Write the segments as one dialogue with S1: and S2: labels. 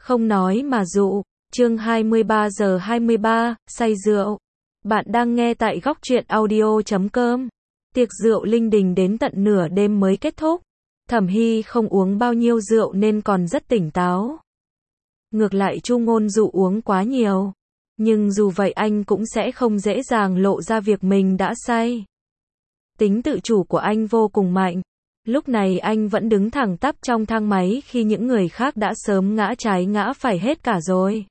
S1: Không nói mà dụ. Chương 23 giờ 23, say rượu. Bạn đang nghe tại góc truyện audio.com. Tiệc rượu linh đình đến tận nửa đêm mới kết thúc. Thẩm Hy không uống bao nhiêu rượu nên còn rất tỉnh táo. Ngược lại Chu Ngôn Dụ uống quá nhiều. Nhưng dù vậy anh cũng sẽ không dễ dàng lộ ra việc mình đã say. Tính tự chủ của anh vô cùng mạnh. Lúc này anh vẫn đứng thẳng tắp trong thang máy khi những người khác đã sớm ngã trái ngã phải hết cả rồi.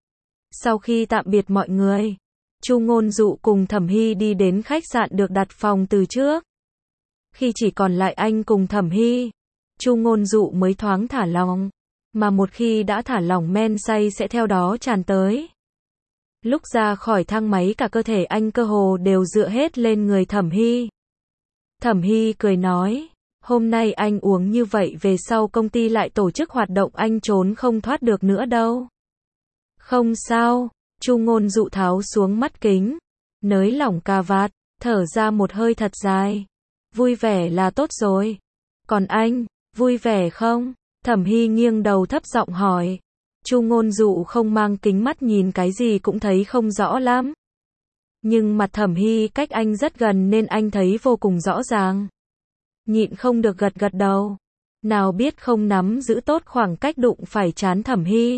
S1: Sau khi tạm biệt mọi người, Chu Ngôn Dụ cùng Thẩm Hy đi đến khách sạn được đặt phòng từ trước. Khi chỉ còn lại anh cùng Thẩm Hy, Chu Ngôn Dụ mới thoáng thả lỏng, mà một khi đã thả lỏng men say sẽ theo đó tràn tới. Lúc ra khỏi thang máy cả cơ thể anh cơ hồ đều dựa hết lên người Thẩm Hy. Thẩm Hy cười nói, hôm nay anh uống như vậy về sau công ty lại tổ chức hoạt động anh trốn không thoát được nữa đâu. Không sao, Chu Ngôn Dụ tháo xuống mắt kính, nới lỏng cà vạt, thở ra một hơi thật dài. Vui vẻ là tốt rồi. Còn anh, vui vẻ không? Thẩm Hy nghiêng đầu thấp giọng hỏi. Chu Ngôn Dụ không mang kính mắt nhìn cái gì cũng thấy không rõ lắm. Nhưng mặt Thẩm Hy cách anh rất gần nên anh thấy vô cùng rõ ràng. Nhịn không được gật gật đầu. Nào biết không nắm giữ tốt khoảng cách đụng phải trán Thẩm Hy.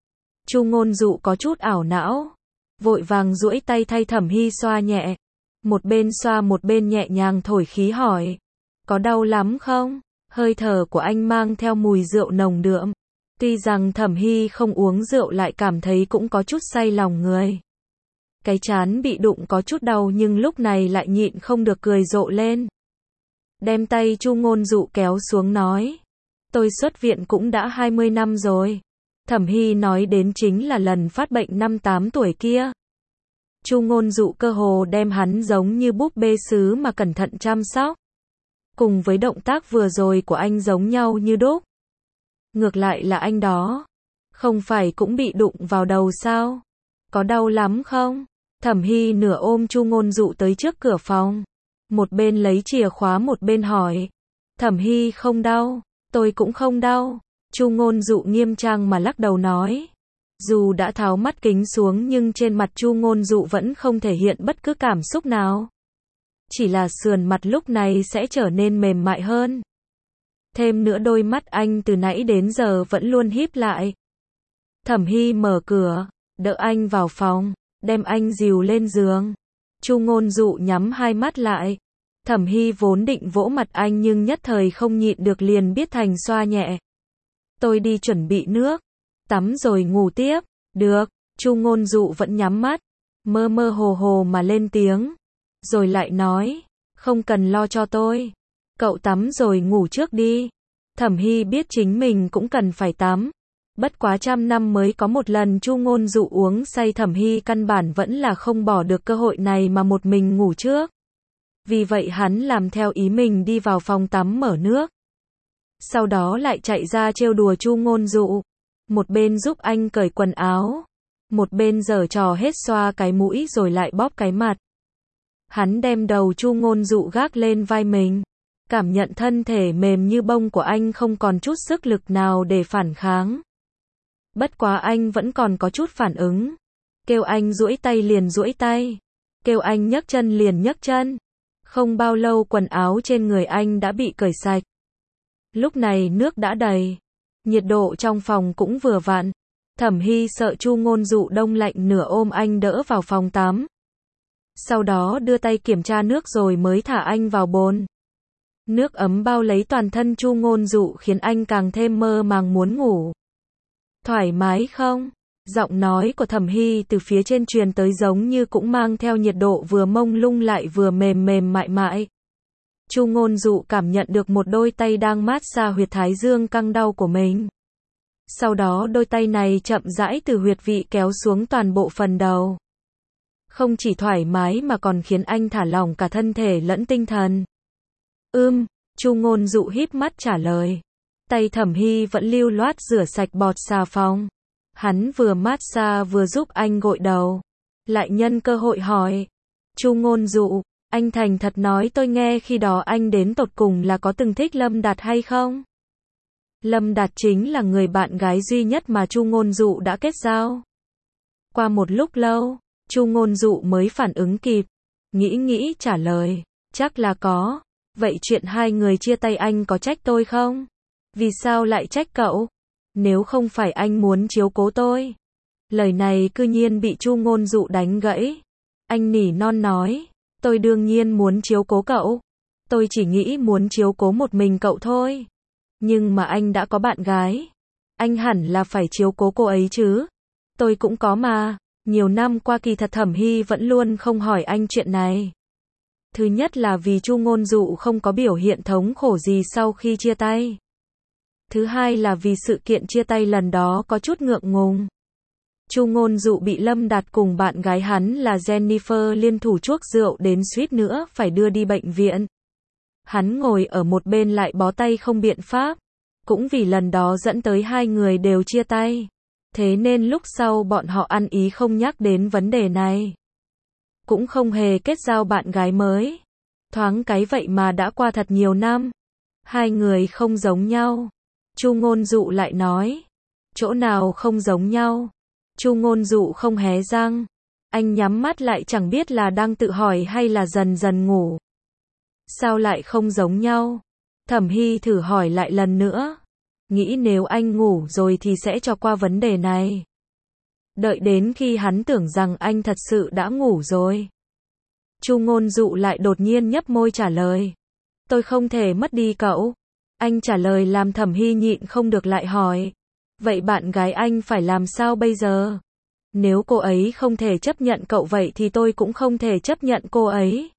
S1: Chu Ngôn Dụ có chút ảo não, vội vàng duỗi tay thay Thẩm Hy xoa nhẹ. Một bên xoa một bên nhẹ nhàng thổi khí hỏi, có đau lắm không? Hơi thở của anh mang theo mùi rượu nồng đượm. Tuy rằng Thẩm Hy không uống rượu lại cảm thấy cũng có chút say lòng người. Cái trán bị đụng có chút đau nhưng lúc này lại nhịn không được cười rộ lên. Đem tay Chu Ngôn Dụ kéo xuống nói, tôi xuất viện cũng đã 20 năm rồi. Thẩm Hy nói đến chính là lần phát bệnh năm 8 tuổi kia. Chu Ngôn Dụ cơ hồ đem hắn giống như búp bê sứ mà cẩn thận chăm sóc. Cùng với động tác vừa rồi của anh giống nhau như đúc. Ngược lại là anh đó, không phải cũng bị đụng vào đầu sao? Có đau lắm không? Thẩm Hy nửa ôm Chu Ngôn Dụ tới trước cửa phòng, một bên lấy chìa khóa một bên hỏi. Thẩm Hy không đau, tôi cũng không đau. Chu Ngôn Dụ nghiêm trang mà lắc đầu nói. Dù đã tháo mắt kính xuống nhưng trên mặt Chu Ngôn Dụ vẫn không thể hiện bất cứ cảm xúc nào. Chỉ là sườn mặt lúc này sẽ trở nên mềm mại hơn. Thêm nữa đôi mắt anh từ nãy đến giờ vẫn luôn híp lại. Thẩm Hy mở cửa, đỡ anh vào phòng, đem anh dìu lên giường. Chu Ngôn Dụ nhắm hai mắt lại. Thẩm Hy vốn định vỗ mặt anh nhưng nhất thời không nhịn được liền biết thành xoa nhẹ. Tôi đi chuẩn bị nước, tắm rồi ngủ tiếp. Được, Chu Ngôn Dụ vẫn nhắm mắt, mơ mơ hồ hồ mà lên tiếng. Rồi lại nói, không cần lo cho tôi. Cậu tắm rồi ngủ trước đi. Thẩm Hy biết chính mình cũng cần phải tắm. Bất quá 100 năm mới có một lần Chu Ngôn Dụ uống say, Thẩm Hy căn bản vẫn là không bỏ được cơ hội này mà một mình ngủ trước. Vì vậy hắn làm theo ý mình đi vào phòng tắm mở nước. Sau đó lại chạy ra trêu đùa Chu Ngôn Dụ. Một bên giúp anh cởi quần áo, một bên giở trò hết xoa cái mũi rồi lại bóp cái mặt. Hắn đem đầu Chu Ngôn Dụ gác lên vai mình, cảm nhận thân thể mềm như bông của anh không còn chút sức lực nào để phản kháng. Bất quá anh vẫn còn có chút phản ứng. Kêu anh duỗi tay liền duỗi tay, kêu anh nhấc chân liền nhấc chân. Không bao lâu quần áo trên người anh đã bị cởi sạch. Lúc này nước đã đầy, nhiệt độ trong phòng cũng vừa vặn. Thẩm Hy sợ Chu Ngôn Dụ đông lạnh nửa ôm anh đỡ vào phòng tắm. Sau đó đưa tay kiểm tra nước rồi mới thả anh vào bồn. Nước ấm bao lấy toàn thân Chu Ngôn Dụ khiến anh càng thêm mơ màng muốn ngủ. Thoải mái không? Giọng nói của Thẩm Hy từ phía trên truyền tới giống như cũng mang theo nhiệt độ vừa mông lung lại vừa mềm mềm mại mại. Chu Ngôn Dụ cảm nhận được một đôi tay đang mát xa huyệt thái dương căng đau của mình. Sau đó đôi tay này chậm rãi từ huyệt vị kéo xuống toàn bộ phần đầu. Không chỉ thoải mái mà còn khiến anh thả lỏng cả thân thể lẫn tinh thần. Chu Ngôn Dụ híp mắt trả lời. Tay Thẩm Hy vẫn lưu loát rửa sạch bọt xà phòng. Hắn vừa mát xa vừa giúp anh gội đầu. Lại nhân cơ hội hỏi. Chu Ngôn Dụ, anh thành thật nói tôi nghe khi đó anh đến tột cùng là có từng thích Lâm Đạt hay không? Lâm Đạt chính là người bạn gái duy nhất mà Chu Ngôn Dụ đã kết giao. Qua một lúc lâu, Chu Ngôn Dụ mới phản ứng kịp, nghĩ trả lời, chắc là có. Vậy chuyện hai người chia tay anh có trách tôi không? Vì sao lại trách cậu? Nếu không phải anh muốn chiếu cố tôi. Lời này cư nhiên bị Chu Ngôn Dụ đánh gãy. Anh nỉ non nói, tôi đương nhiên muốn chiếu cố cậu. Tôi chỉ nghĩ muốn chiếu cố một mình cậu thôi. Nhưng mà anh đã có bạn gái. Anh hẳn là phải chiếu cố cô ấy chứ. Tôi cũng có mà. Nhiều năm qua kỳ thật Thẩm Hy vẫn luôn không hỏi anh chuyện này. Thứ nhất là vì Chu Ngôn Dụ không có biểu hiện thống khổ gì sau khi chia tay. Thứ hai là vì sự kiện chia tay lần đó có chút ngượng ngùng. Chu Ngôn Dụ bị Lâm Đạt cùng bạn gái hắn là Jennifer liên thủ chuốc rượu đến suýt nữa phải đưa đi bệnh viện. Hắn ngồi ở một bên lại bó tay không biện pháp. Cũng vì lần đó dẫn tới hai người đều chia tay. Thế nên lúc sau bọn họ ăn ý không nhắc đến vấn đề này. Cũng không hề kết giao bạn gái mới. Thoáng cái vậy mà đã qua thật nhiều năm. Hai người không giống nhau. Chu Ngôn Dụ lại nói. Chỗ nào không giống nhau? Chu Ngôn Dụ không hé răng. Anh nhắm mắt lại chẳng biết là đang tự hỏi hay là dần dần ngủ. Sao lại không giống nhau? Thẩm Hy thử hỏi lại lần nữa. Nghĩ nếu anh ngủ rồi thì sẽ cho qua vấn đề này. Đợi đến khi hắn tưởng rằng anh thật sự đã ngủ rồi. Chu Ngôn Dụ lại đột nhiên nhấp môi trả lời. Tôi không thể mất đi cậu. Anh trả lời làm Thẩm Hy nhịn không được lại hỏi. Vậy bạn gái anh phải làm sao bây giờ? Nếu cô ấy không thể chấp nhận cậu vậy thì tôi cũng không thể chấp nhận cô ấy.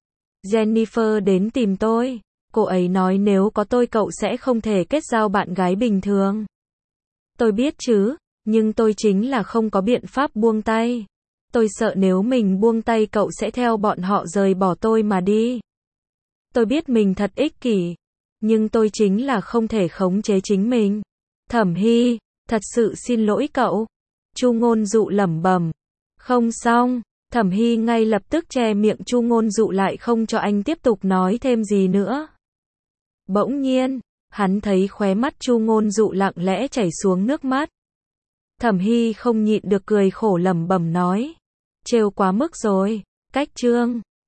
S1: Jennifer đến tìm tôi. Cô ấy nói nếu có tôi cậu sẽ không thể kết giao bạn gái bình thường. Tôi biết chứ, nhưng tôi chính là không có biện pháp buông tay. Tôi sợ nếu mình buông tay cậu sẽ theo bọn họ rời bỏ tôi mà đi. Tôi biết mình thật ích kỷ, nhưng tôi chính là không thể khống chế chính mình. Thẩm Hy, thật sự xin lỗi cậu. Chu Ngôn Dụ lẩm bẩm. Không xong, Thẩm Hy ngay lập tức che miệng Chu Ngôn Dụ lại không cho anh tiếp tục nói thêm gì nữa. Bỗng nhiên, hắn thấy khóe mắt Chu Ngôn Dụ lặng lẽ chảy xuống nước mắt. Thẩm Hy không nhịn được cười khổ lẩm bẩm nói. Trêu quá mức rồi, cách chương.